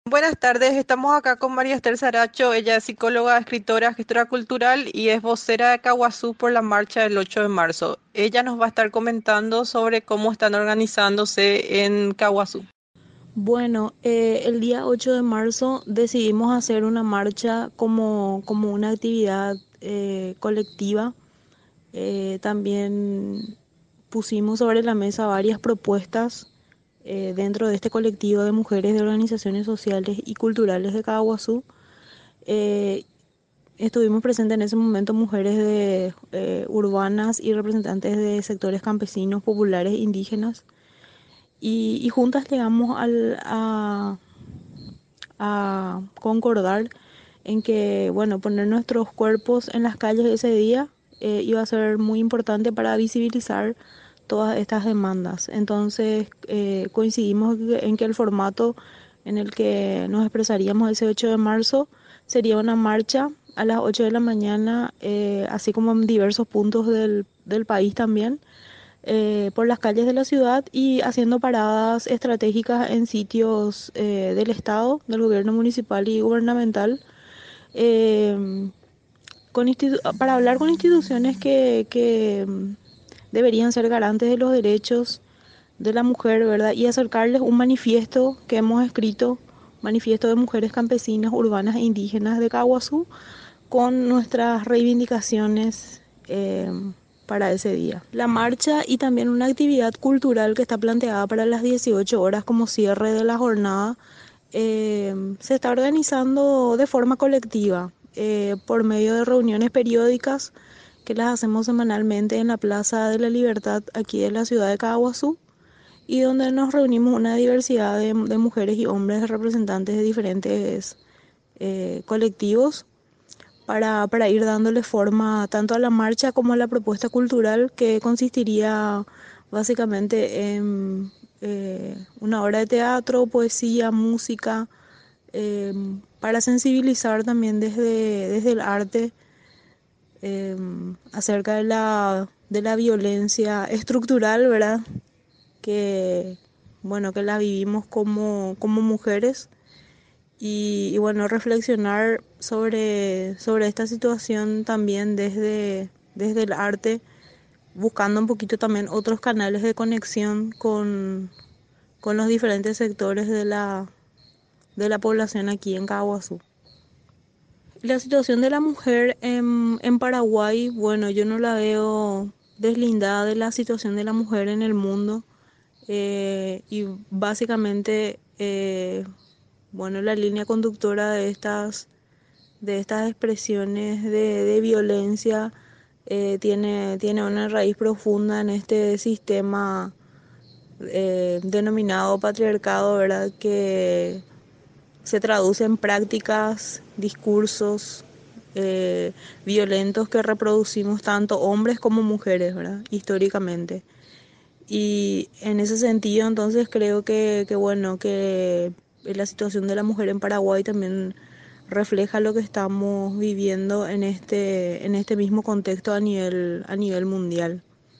Buenas tardes, estamos acá con María Esther Saracho. Ella es psicóloga, escritora, gestora cultural y es vocera de Caguazú por la marcha del 8 de marzo. Ella nos va a estar comentando sobre cómo están organizándose en Caguazú. Bueno, el día 8 de marzo decidimos hacer una marcha como una actividad colectiva. También pusimos sobre la mesa varias propuestas dentro de este colectivo de mujeres de organizaciones sociales y culturales de Caguazú. Eh, Estuvimos presentes en ese momento mujeres urbanas y representantes de sectores campesinos, populares, indígenas. Y juntas llegamos a concordar en que, bueno, poner nuestros cuerpos en las calles ese día iba a ser muy importante para visibilizar todas estas demandas. Entonces, coincidimos en que el formato en el que nos expresaríamos ese 8 de marzo sería una marcha a las 8 de la mañana, así como en diversos puntos del país también, por las calles de la ciudad y haciendo paradas estratégicas en sitios del Estado, del gobierno municipal y gubernamental, eh, para hablar con instituciones que deberían ser garantes de los derechos de la mujer, ¿verdad? Y acercarles un manifiesto que hemos escrito, manifiesto de mujeres campesinas, urbanas e indígenas de Caguazú, con nuestras reivindicaciones para ese día. La marcha y también una actividad cultural que está planteada para las 18 horas como cierre de la jornada se está organizando de forma colectiva por medio de reuniones periódicas que las hacemos semanalmente en la Plaza de la Libertad aquí de la ciudad de Caguazú y donde nos reunimos una diversidad de mujeres y hombres representantes de diferentes colectivos para ir dándole forma tanto a la marcha como a la propuesta cultural que consistiría básicamente en una obra de teatro, poesía, música, para sensibilizar también desde el arte acerca de la violencia estructural, ¿verdad? Que, bueno, que la vivimos como mujeres y bueno, reflexionar sobre esta situación también desde el arte, buscando un poquito también otros canales de conexión con los diferentes sectores de la población aquí en Caguazú. La situación de la mujer en Paraguay, bueno, yo no la veo deslindada de la situación de la mujer en el mundo. Y básicamente, bueno, la línea conductora de estas expresiones de violencia tiene una raíz profunda en este sistema denominado patriarcado, ¿verdad? Que se traduce en prácticas, discursos violentos que reproducimos tanto hombres como mujeres, ¿verdad? Históricamente. Y en ese sentido, entonces creo bueno, que la situación de la mujer en Paraguay también refleja lo que estamos viviendo en este mismo contexto a nivel mundial.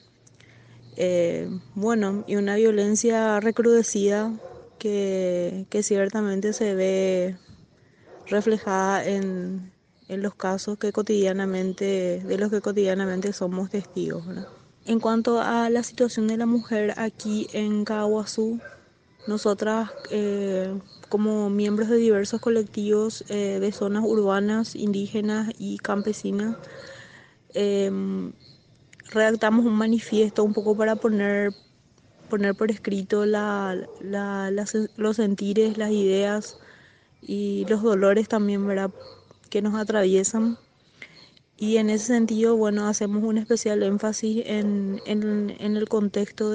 Bueno, y una violencia recrudecida que ciertamente se ve reflejada en los casos de los que cotidianamente somos testigos, ¿verdad? En cuanto a la situación de la mujer aquí en Caguazú, nosotras como miembros de diversos colectivos de zonas urbanas, indígenas y campesinas, em, redactamos un manifiesto un poco para poner por escrito los sentires, las ideas y los dolores también, ¿verdad?, que nos atraviesan. Y en ese sentido, bueno, hacemos un especial énfasis en el contexto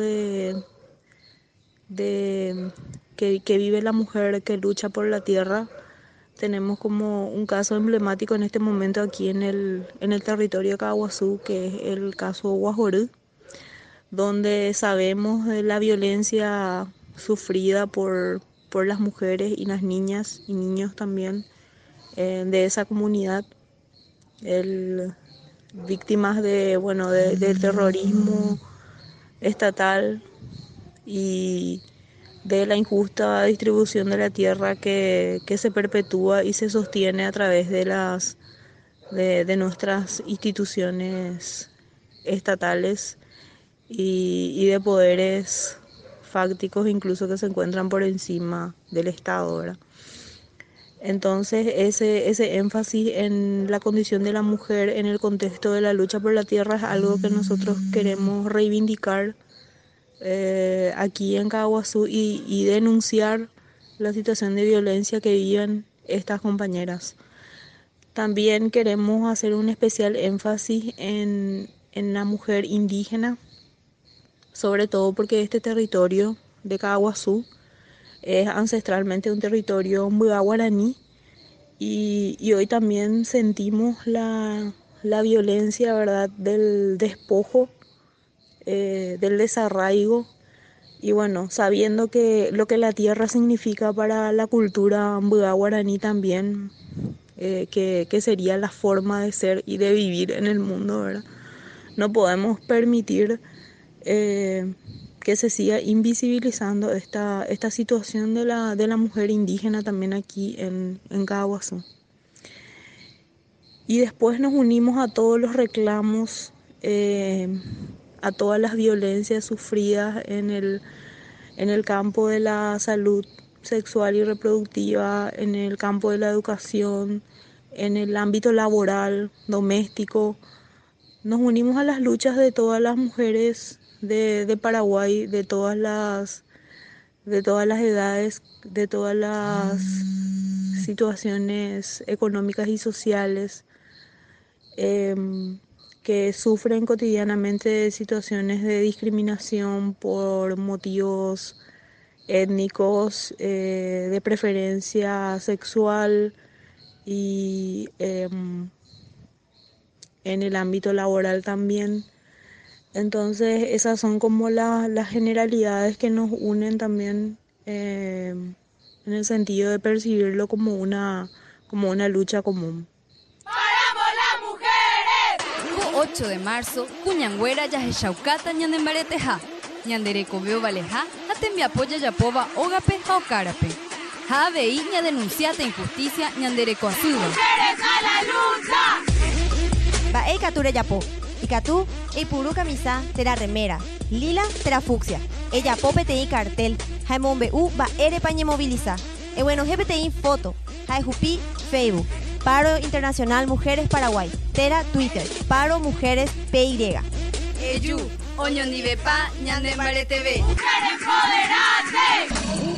de que vive la mujer que lucha por la tierra. Tenemos como un caso emblemático en este momento aquí en el territorio de Caguazú, que es el caso Guajorú, donde sabemos de la violencia sufrida por las mujeres y las niñas y niños también de esa comunidad, el, víctimas del terrorismo estatal y de la injusta distribución de la tierra que se perpetúa y se sostiene a través de nuestras instituciones estatales y de poderes fácticos incluso que se encuentran por encima del Estado, ¿verdad? Entonces, ese énfasis en la condición de la mujer en el contexto de la lucha por la tierra es algo que nosotros queremos reivindicar aquí en Caguazú y denunciar la situación de violencia que viven estas compañeras. También queremos hacer un especial énfasis en la mujer indígena, sobre todo porque este territorio de Caguazú es ancestralmente un territorio mbuá guaraní y hoy también sentimos la violencia, ¿verdad?, del despojo, del desarraigo y bueno, sabiendo que lo que la tierra significa para la cultura mbuá guaraní también, que sería la forma de ser y de vivir en el mundo, ¿verdad? No podemos permitir que se siga invisibilizando esta situación de la mujer indígena también aquí en Caguazú. Y después nos unimos a todos los reclamos, a todas las violencias sufridas en el campo de la salud sexual y reproductiva, en el campo de la educación, en el ámbito laboral, doméstico. Nos unimos a las luchas de todas las mujeres de Paraguay, de todas las edades, de todas las situaciones económicas y sociales, que sufren cotidianamente situaciones de discriminación por motivos étnicos, de preferencia sexual y en el ámbito laboral también. Entonces esas son como las generalidades que nos unen también, en el sentido de percibirlo como una lucha común. ¡Paramos las mujeres! 8 de marzo, Cuñangüera ya es Chaucata ñandembareteja, ñandereko veo valeja, atembi apoya yapova ógape jaocarape. Javeí ña denunciata injusticia ñandereko azuba. ¡Mujeres a la lucha! Ba'e kature yapo. Ikatu, eipuru camisa, tera remera. Lila, tera fucsia. Ella popetei cartel. Jaimombe u ba'ere pañe moviliza. E bueno, gepetei foto. Jaijupi, Facebook. Paro Internacional Mujeres Paraguay. Tera Twitter. Paro Mujeres PY. Eyu, oñondivepa ñandembareteve. ¡Mujeres empoderadas!